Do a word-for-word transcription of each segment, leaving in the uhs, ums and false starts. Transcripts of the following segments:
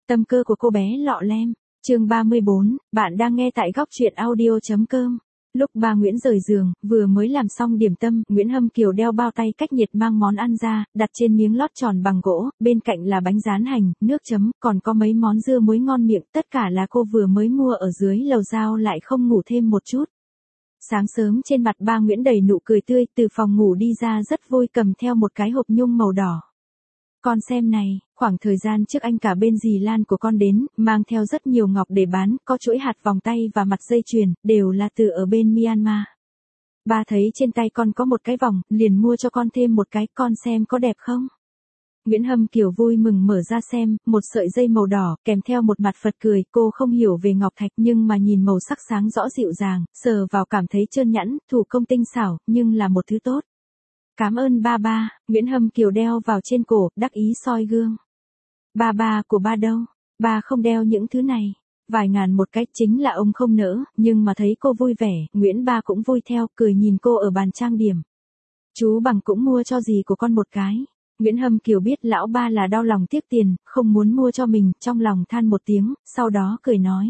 Tâm cơ của cô bé lọ lem. Chương ba mươi bốn, bạn đang nghe tại góc truyện audio.com. Lúc ba Nguyễn rời giường, vừa mới làm xong điểm tâm, Nguyễn Hâm Kiều đeo bao tay cách nhiệt mang món ăn ra, đặt trên miếng lót tròn bằng gỗ, bên cạnh là bánh rán hành, nước chấm, còn có mấy món dưa muối ngon miệng, tất cả là cô vừa mới mua ở dưới lầu giao lại không ngủ thêm một chút. Sáng sớm trên mặt ba Nguyễn đầy nụ cười tươi, từ phòng ngủ đi ra rất vui cầm theo một cái hộp nhung màu đỏ. Con xem này, khoảng thời gian trước anh cả bên dì Lan của con đến, mang theo rất nhiều ngọc để bán, có chuỗi hạt vòng tay và mặt dây chuyền, đều là từ ở bên Myanmar. Ba thấy trên tay con có một cái vòng, liền mua cho con thêm một cái, con xem có đẹp không? Nguyễn Hâm Kiều vui mừng mở ra xem, một sợi dây màu đỏ, kèm theo một mặt Phật cười, cô không hiểu về ngọc thạch nhưng mà nhìn màu sắc sáng rõ dịu dàng, sờ vào cảm thấy trơn nhẵn, thủ công tinh xảo, nhưng là một thứ tốt. Cảm ơn ba ba, Nguyễn Hâm Kiều đeo vào trên cổ, đắc ý soi gương. Ba ba của ba đâu? Ba không đeo những thứ này. Vài ngàn một cái, chính là ông không nỡ, nhưng mà thấy cô vui vẻ, Nguyễn ba cũng vui theo, cười nhìn cô ở bàn trang điểm. Chú Bằng cũng mua cho dì của con một cái. Nguyễn Hâm Kiều biết lão ba là đau lòng tiếc tiền, không muốn mua cho mình, trong lòng than một tiếng, sau đó cười nói.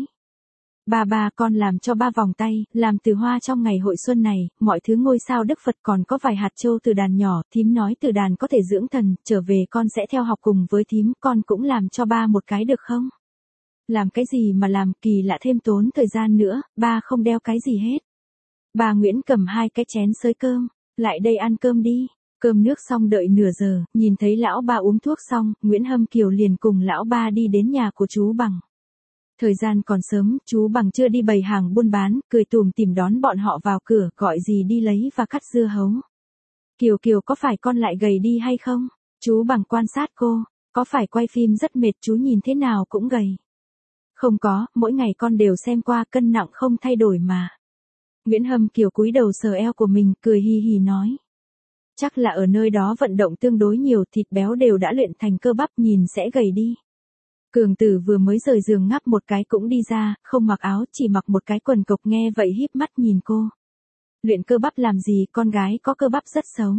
Ba ba con làm cho ba vòng tay, làm từ hoa trong ngày hội xuân này, mọi thứ ngôi sao Đức Phật còn có vài hạt châu từ đàn nhỏ, thím nói từ đàn có thể dưỡng thần, trở về con sẽ theo học cùng với thím, con cũng làm cho ba một cái được không? Làm cái gì mà làm, kỳ lạ thêm tốn thời gian nữa, ba không đeo cái gì hết. Bà Nguyễn cầm hai cái chén xới cơm, lại đây ăn cơm đi. Cơm nước xong đợi nửa giờ, nhìn thấy lão ba uống thuốc xong, Nguyễn Hâm Kiều liền cùng lão ba đi đến nhà của chú Bằng. Thời gian còn sớm, chú Bằng chưa đi bày hàng buôn bán, cười tủm tỉm đón bọn họ vào cửa, gọi gì đi lấy và cắt dưa hấu. Kiều Kiều có phải con lại gầy đi hay không? Chú Bằng quan sát cô, có phải quay phim rất mệt chú nhìn thế nào cũng gầy. Không có, mỗi ngày con đều xem qua cân nặng không thay đổi mà. Nguyễn Hâm Kiều cúi đầu sờ eo của mình, cười hì hì nói. Chắc là ở nơi đó vận động tương đối nhiều, thịt béo đều đã luyện thành cơ bắp, nhìn sẽ gầy đi. Cường Tử vừa mới rời giường ngáp một cái cũng đi ra, không mặc áo, chỉ mặc một cái quần cộc, nghe vậy híp mắt nhìn cô. Luyện cơ bắp làm gì, con gái có cơ bắp rất xấu.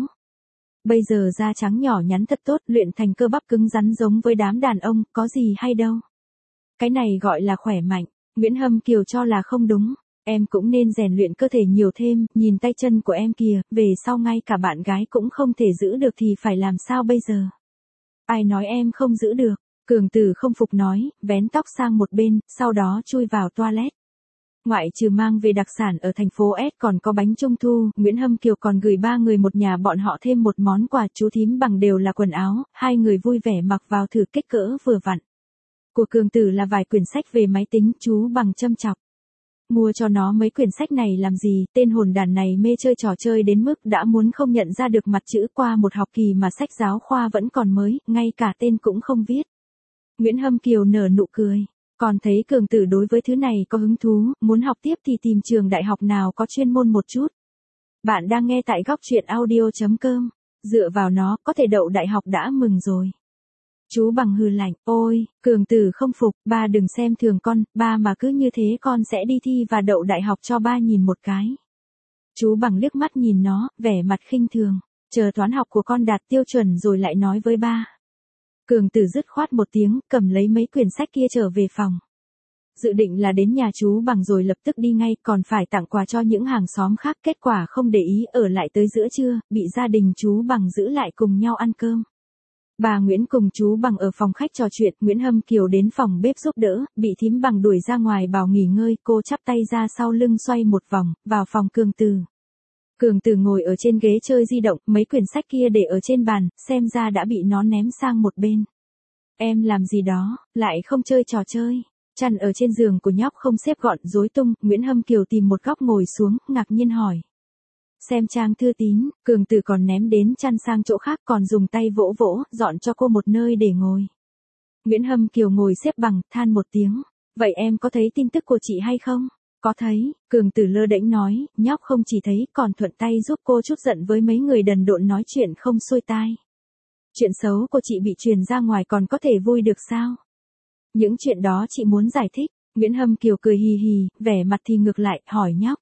Bây giờ da trắng nhỏ nhắn thật tốt, luyện thành cơ bắp cứng rắn giống với đám đàn ông, có gì hay đâu. Cái này gọi là khỏe mạnh, Nguyễn Hâm Kiều cho là không đúng. Em cũng nên rèn luyện cơ thể nhiều thêm, nhìn tay chân của em kìa, về sau ngay cả bạn gái cũng không thể giữ được thì phải làm sao bây giờ? Ai nói em không giữ được? Cường Tử không phục nói, vén tóc sang một bên, sau đó chui vào toilet. Ngoại trừ mang về đặc sản ở thành phố S còn có bánh trung thu, Nguyễn Hâm Kiều còn gửi ba người một nhà bọn họ thêm một món quà, chú thím Bằng đều là quần áo, hai người vui vẻ mặc vào thử kích cỡ vừa vặn. Của Cường Tử là vài quyển sách về máy tính, chú Bằng châm chọc. Mua cho nó mấy quyển sách này làm gì, tên hồn đàn này mê chơi trò chơi đến mức đã muốn không nhận ra được mặt chữ, qua một học kỳ mà sách giáo khoa vẫn còn mới, ngay cả tên cũng không viết. Nguyễn Hâm Kiều nở nụ cười, còn thấy Cường Tử đối với thứ này có hứng thú, muốn học tiếp thì tìm trường đại học nào có chuyên môn một chút. Bạn đang nghe tại góc truyện audio.com, dựa vào nó, có thể đậu đại học đã mừng rồi. Chú Bằng hừ lạnh, ôi, Cường Tử không phục, ba đừng xem thường con, ba mà cứ như thế con sẽ đi thi và đậu đại học cho ba nhìn một cái. Chú Bằng liếc mắt nhìn nó, vẻ mặt khinh thường, chờ toán học của con đạt tiêu chuẩn rồi lại nói với ba. Cường Tử dứt khoát một tiếng, cầm lấy mấy quyển sách kia trở về phòng. Dự định là đến nhà chú Bằng rồi lập tức đi ngay, còn phải tặng quà cho những hàng xóm khác, kết quả không để ý, ở lại tới giữa trưa, bị gia đình chú Bằng giữ lại cùng nhau ăn cơm. Bà Nguyễn cùng chú Bằng ở phòng khách trò chuyện, Nguyễn Hâm Kiều đến phòng bếp giúp đỡ, bị thím Bằng đuổi ra ngoài bảo nghỉ ngơi, cô chắp tay ra sau lưng xoay một vòng, vào phòng Cường Tử. Cường Tử ngồi ở trên ghế chơi di động, mấy quyển sách kia để ở trên bàn, xem ra đã bị nó ném sang một bên. Em làm gì đó, lại không chơi trò chơi. Chăn ở trên giường của nhóc không xếp gọn, rối tung, Nguyễn Hâm Kiều tìm một góc ngồi xuống, ngạc nhiên hỏi. Xem trang thư tín, Cường Tử còn ném đến chăn sang chỗ khác, còn dùng tay vỗ vỗ, dọn cho cô một nơi để ngồi. Nguyễn Hâm Kiều ngồi xếp bằng, than một tiếng. Vậy em có thấy tin tức của chị hay không? Có thấy, Cường Tử lơ đễnh nói, nhóc không chỉ thấy, còn thuận tay giúp cô chút giận với mấy người đần độn nói chuyện không xuôi tai. Chuyện xấu của chị bị truyền ra ngoài còn có thể vui được sao? Những chuyện đó chị muốn giải thích. Nguyễn Hâm Kiều cười hì hì, vẻ mặt thì ngược lại, hỏi nhóc.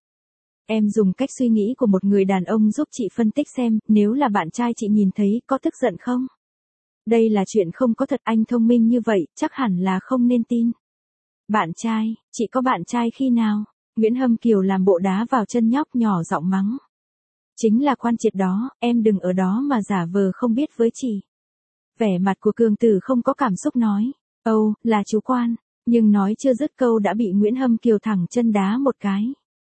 Em dùng cách suy nghĩ của một người đàn ông giúp chị phân tích xem, nếu là bạn trai chị nhìn thấy, có tức giận không? Đây là chuyện không có thật, anh thông minh như vậy, chắc hẳn là không nên tin. Bạn trai, chị có bạn trai khi nào? Nguyễn Hâm Kiều làm bộ đá vào chân nhóc nhỏ giọng mắng. Chính là Quan Triệt đó, em đừng ở đó mà giả vờ không biết với chị. Vẻ mặt của Cường Tử không có cảm xúc nói. Âu, là chú Quan. Nhưng nói chưa dứt câu đã bị Nguyễn Hâm Kiều thẳng chân đá một cái.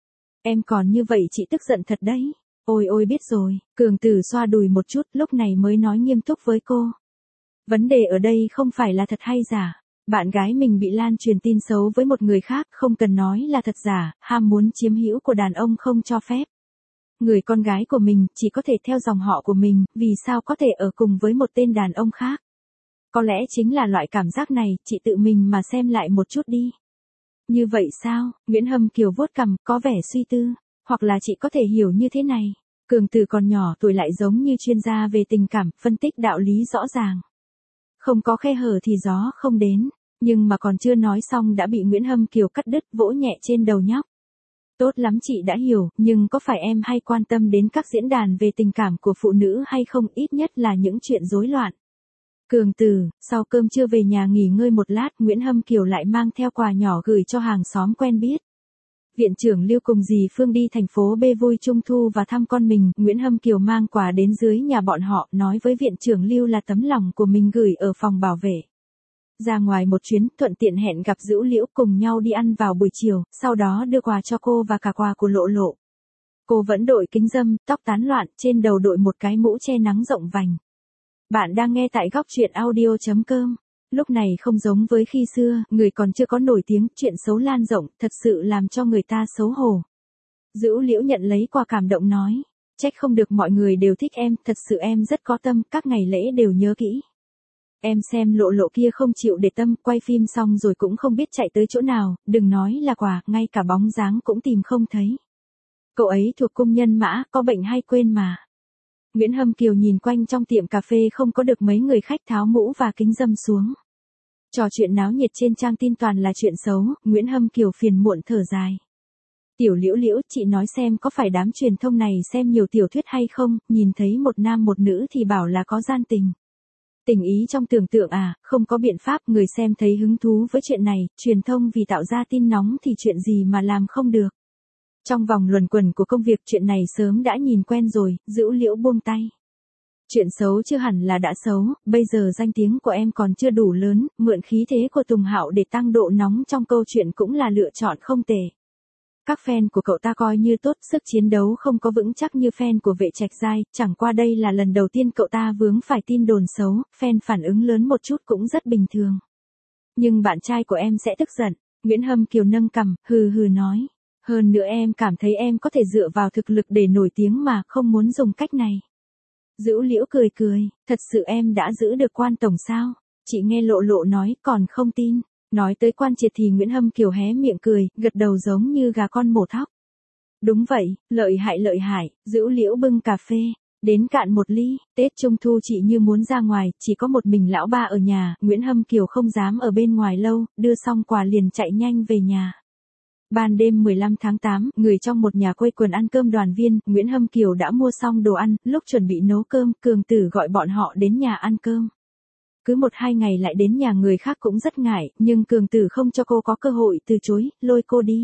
Em còn như vậy chị tức giận thật đấy. Ôi ôi biết rồi, Cường Tử xoa đùi một chút lúc này mới nói nghiêm túc với cô. Vấn đề ở đây không phải là thật hay giả. Bạn gái mình bị lan truyền tin xấu với một người khác, không cần nói là thật giả, ham muốn chiếm hữu của đàn ông không cho phép. Người con gái của mình chỉ có thể theo dòng họ của mình, vì sao có thể ở cùng với một tên đàn ông khác. Có lẽ chính là loại cảm giác này, chị tự mình mà xem lại một chút đi. Như vậy sao? Nguyễn Hâm Kiều vuốt cằm, có vẻ suy tư. Hoặc là chị có thể hiểu như thế này. Cường Tử còn nhỏ tuổi lại giống như chuyên gia về tình cảm, phân tích đạo lý rõ ràng. Không có khe hở thì gió không đến. Nhưng mà còn chưa nói xong đã bị Nguyễn Hâm Kiều cắt đứt, vỗ nhẹ trên đầu nhóc. Tốt lắm chị đã hiểu, nhưng có phải em hay quan tâm đến các diễn đàn về tình cảm của phụ nữ hay không, ít nhất là những chuyện rối loạn. Cường Tử, sau cơm trưa về nhà nghỉ ngơi một lát, Nguyễn Hâm Kiều lại mang theo quà nhỏ gửi cho hàng xóm quen biết. Viện trưởng Lưu cùng dì Phương đi thành phố B vui trung thu và thăm con mình, Nguyễn Hâm Kiều mang quà đến dưới nhà bọn họ, nói với viện trưởng Lưu là tấm lòng của mình gửi ở phòng bảo vệ. Ra ngoài một chuyến, thuận tiện hẹn gặp Dữu Liễu cùng nhau đi ăn vào buổi chiều, sau đó đưa quà cho cô và cả quà của Lộ Lộ. Cô vẫn đội kính râm, tóc tán loạn, trên đầu đội một cái mũ che nắng rộng vành. Bạn đang nghe tại góc truyện audio chấm com. Lúc này không giống với khi xưa, người còn chưa có nổi tiếng, chuyện xấu lan rộng, thật sự làm cho người ta xấu hổ. Dữu Liễu nhận lấy quà cảm động nói, trách không được mọi người đều thích em, thật sự em rất có tâm, các ngày lễ đều nhớ kỹ. Em xem Lộ Lộ kia không chịu để tâm, quay phim xong rồi cũng không biết chạy tới chỗ nào, đừng nói là quà, ngay cả bóng dáng cũng tìm không thấy. Cậu ấy thuộc cung nhân mã, có bệnh hay quên mà. Nguyễn Hâm Kiều nhìn quanh trong tiệm cà phê không có được mấy người khách, tháo mũ và kính râm xuống. Trò chuyện náo nhiệt trên trang tin toàn là chuyện xấu, Nguyễn Hâm Kiều phiền muộn thở dài. Tiểu Liễu Liễu, chị nói xem có phải đám truyền thông này xem nhiều tiểu thuyết hay không, nhìn thấy một nam một nữ thì bảo là có gian tình. Tình ý trong tưởng tượng à, không có biện pháp, người xem thấy hứng thú với chuyện này, truyền thông vì tạo ra tin nóng thì chuyện gì mà làm không được. Trong vòng luẩn quẩn của công việc chuyện này sớm đã nhìn quen rồi, Dữu Liễu buông tay. Chuyện xấu chưa hẳn là đã xấu, bây giờ danh tiếng của em còn chưa đủ lớn, mượn khí thế của Tùng Hạo để tăng độ nóng trong câu chuyện cũng là lựa chọn không tệ. Các fan của cậu ta coi như tốt, sức chiến đấu không có vững chắc như fan của Vệ Trạch Giai, chẳng qua đây là lần đầu tiên cậu ta vướng phải tin đồn xấu, fan phản ứng lớn một chút cũng rất bình thường. Nhưng bạn trai của em sẽ tức giận, Nguyễn Hâm Kiều nâng cằm, hừ hừ nói. Hơn nữa em cảm thấy em có thể dựa vào thực lực để nổi tiếng mà, không muốn dùng cách này. Dữu Liễu cười cười, thật sự em đã giữ được Quan tổng sao? Chị nghe Lộ Lộ nói, còn không tin. Nói tới Quan Triệt thì Nguyễn Hâm Kiều hé miệng cười, gật đầu giống như gà con mổ thóc. Đúng vậy, lợi hại lợi hại, Dữu Liễu bưng cà phê, đến cạn một ly, Tết Trung Thu chị như muốn ra ngoài, chỉ có một mình lão ba ở nhà, Nguyễn Hâm Kiều không dám ở bên ngoài lâu, đưa xong quà liền chạy nhanh về nhà. Ban đêm mười lăm tháng tám, người trong một nhà quây quần ăn cơm đoàn viên, Nguyễn Hâm Kiều đã mua xong đồ ăn, lúc chuẩn bị nấu cơm, Cường Tử gọi bọn họ đến nhà ăn cơm. Cứ một hai ngày lại đến nhà người khác cũng rất ngại, nhưng Cường Tử không cho cô có cơ hội từ chối, lôi cô đi.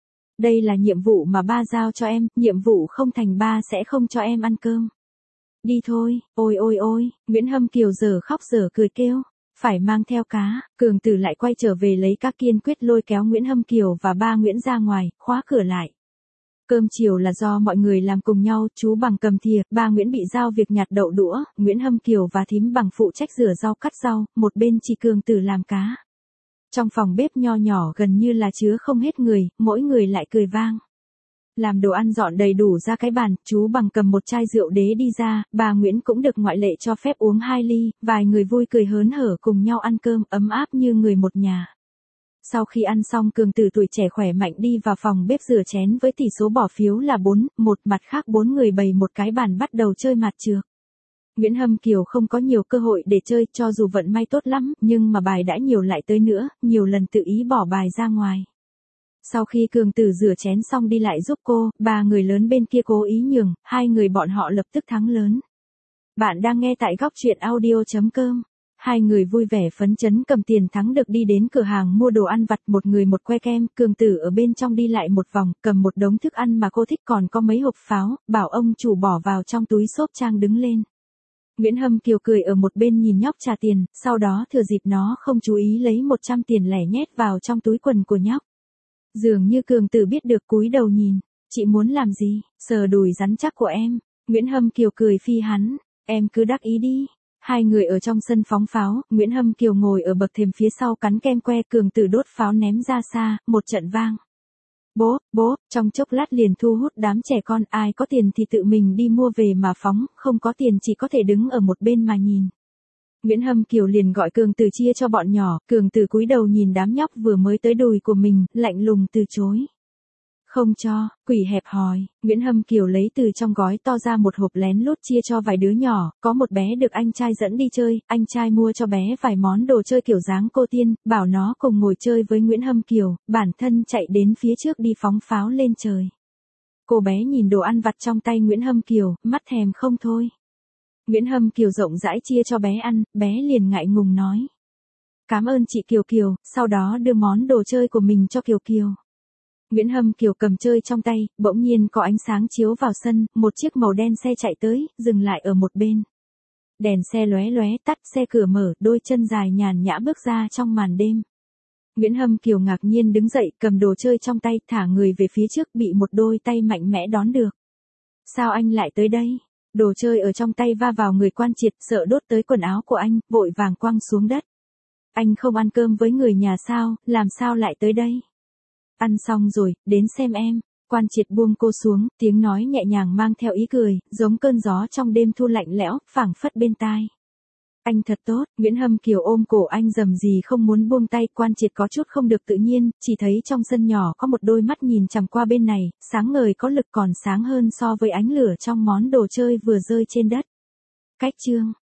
Đây là nhiệm vụ mà ba giao cho em, nhiệm vụ không thành ba sẽ không cho em ăn cơm. Đi thôi, ôi ôi ôi, Nguyễn Hâm Kiều giờ khóc giờ cười kêu. Phải mang theo cá, Cường Tử lại quay trở về lấy cá, kiên quyết lôi kéo Nguyễn Hâm Kiều và ba Nguyễn ra ngoài, khóa cửa lại. Cơm chiều là do mọi người làm cùng nhau, chú Bằng cầm thìa, ba Nguyễn bị giao việc nhặt đậu đũa, Nguyễn Hâm Kiều và thím Bằng phụ trách rửa rau cắt rau, một bên chỉ Cường Tử làm cá. Trong phòng bếp nho nhỏ gần như là chứa không hết người, mỗi người lại cười vang. Làm đồ ăn dọn đầy đủ ra cái bàn, chú Bằng cầm một chai rượu đế đi ra, bà Nguyễn cũng được ngoại lệ cho phép uống hai ly, vài người vui cười hớn hở cùng nhau ăn cơm, ấm áp như người một nhà. Sau khi ăn xong, Cường Tử tuổi trẻ khỏe mạnh đi vào phòng bếp rửa chén với tỷ số bỏ phiếu là bốn một, mặt khác bốn người bày một cái bàn bắt đầu chơi mặt trược. Nguyễn Hâm Kiều không có nhiều cơ hội để chơi, cho dù vận may tốt lắm, nhưng mà bài đã nhiều lại tới nữa, nhiều lần tự ý bỏ bài ra ngoài. Sau khi Cường Tử rửa chén xong đi lại giúp cô, ba người lớn bên kia cố ý nhường, hai người bọn họ lập tức thắng lớn. Bạn đang nghe tại góc truyện audio chấm com. Hai người vui vẻ phấn chấn cầm tiền thắng được đi đến cửa hàng mua đồ ăn vặt, một người một que kem, Cường Tử ở bên trong đi lại một vòng, cầm một đống thức ăn mà cô thích còn có mấy hộp pháo, bảo ông chủ bỏ vào trong túi xốp trang đứng lên. Nguyễn Hâm Kiều cười ở một bên nhìn nhóc trả tiền, sau đó thừa dịp nó không chú ý lấy một trăm tiền lẻ nhét vào trong túi quần của nhóc. Dường như Cường Tử biết được cúi đầu nhìn, chị muốn làm gì, sờ đùi rắn chắc của em. Nguyễn Hâm Kiều cười phi hắn, em cứ đắc ý đi. Hai người ở trong sân phóng pháo, Nguyễn Hâm Kiều ngồi ở bậc thềm phía sau cắn kem que, Cường Tử đốt pháo ném ra xa, một trận vang. Bố, bố, trong chốc lát liền thu hút đám trẻ con, ai có tiền thì tự mình đi mua về mà phóng, không có tiền chỉ có thể đứng ở một bên mà nhìn. Nguyễn Hâm Kiều liền gọi Cường Tử chia cho bọn nhỏ, Cường Tử cúi đầu nhìn đám nhóc vừa mới tới đùi của mình, lạnh lùng từ chối. Không cho, quỷ hẹp hòi. Nguyễn Hâm Kiều lấy từ trong gói to ra một hộp lén lút chia cho vài đứa nhỏ, có một bé được anh trai dẫn đi chơi, anh trai mua cho bé vài món đồ chơi kiểu dáng cô tiên, bảo nó cùng ngồi chơi với Nguyễn Hâm Kiều, bản thân chạy đến phía trước đi phóng pháo lên trời. Cô bé nhìn đồ ăn vặt trong tay Nguyễn Hâm Kiều, mắt thèm không thôi. Nguyễn Hâm Kiều rộng rãi chia cho bé ăn, bé liền ngại ngùng nói. Cảm ơn chị Kiều Kiều, sau đó đưa món đồ chơi của mình cho Kiều Kiều. Nguyễn Hâm Kiều cầm chơi trong tay, bỗng nhiên có ánh sáng chiếu vào sân, một chiếc màu đen xe chạy tới, dừng lại ở một bên. Đèn xe lóe lóe tắt, xe cửa mở, đôi chân dài nhàn nhã bước ra trong màn đêm. Nguyễn Hâm Kiều ngạc nhiên đứng dậy, cầm đồ chơi trong tay, thả người về phía trước, bị một đôi tay mạnh mẽ đón được. Sao anh lại tới đây? Đồ chơi ở trong tay va vào người Quan Triệt, sợ đốt tới quần áo của anh, vội vàng quăng xuống đất. Anh không ăn cơm với người nhà sao, làm sao lại tới đây? Ăn xong rồi, đến xem em. Quan Triệt buông cô xuống, tiếng nói nhẹ nhàng mang theo ý cười, giống cơn gió trong đêm thu lạnh lẽo, phảng phất bên tai. Anh thật tốt. Nguyễn Hâm Kiều ôm cổ anh dầm gì không muốn buông tay. Quan Triệt có chút không được tự nhiên, chỉ thấy trong sân nhỏ có một đôi mắt nhìn chằm qua bên này, sáng ngời có lực, còn sáng hơn so với ánh lửa trong món đồ chơi vừa rơi trên đất. Cách chương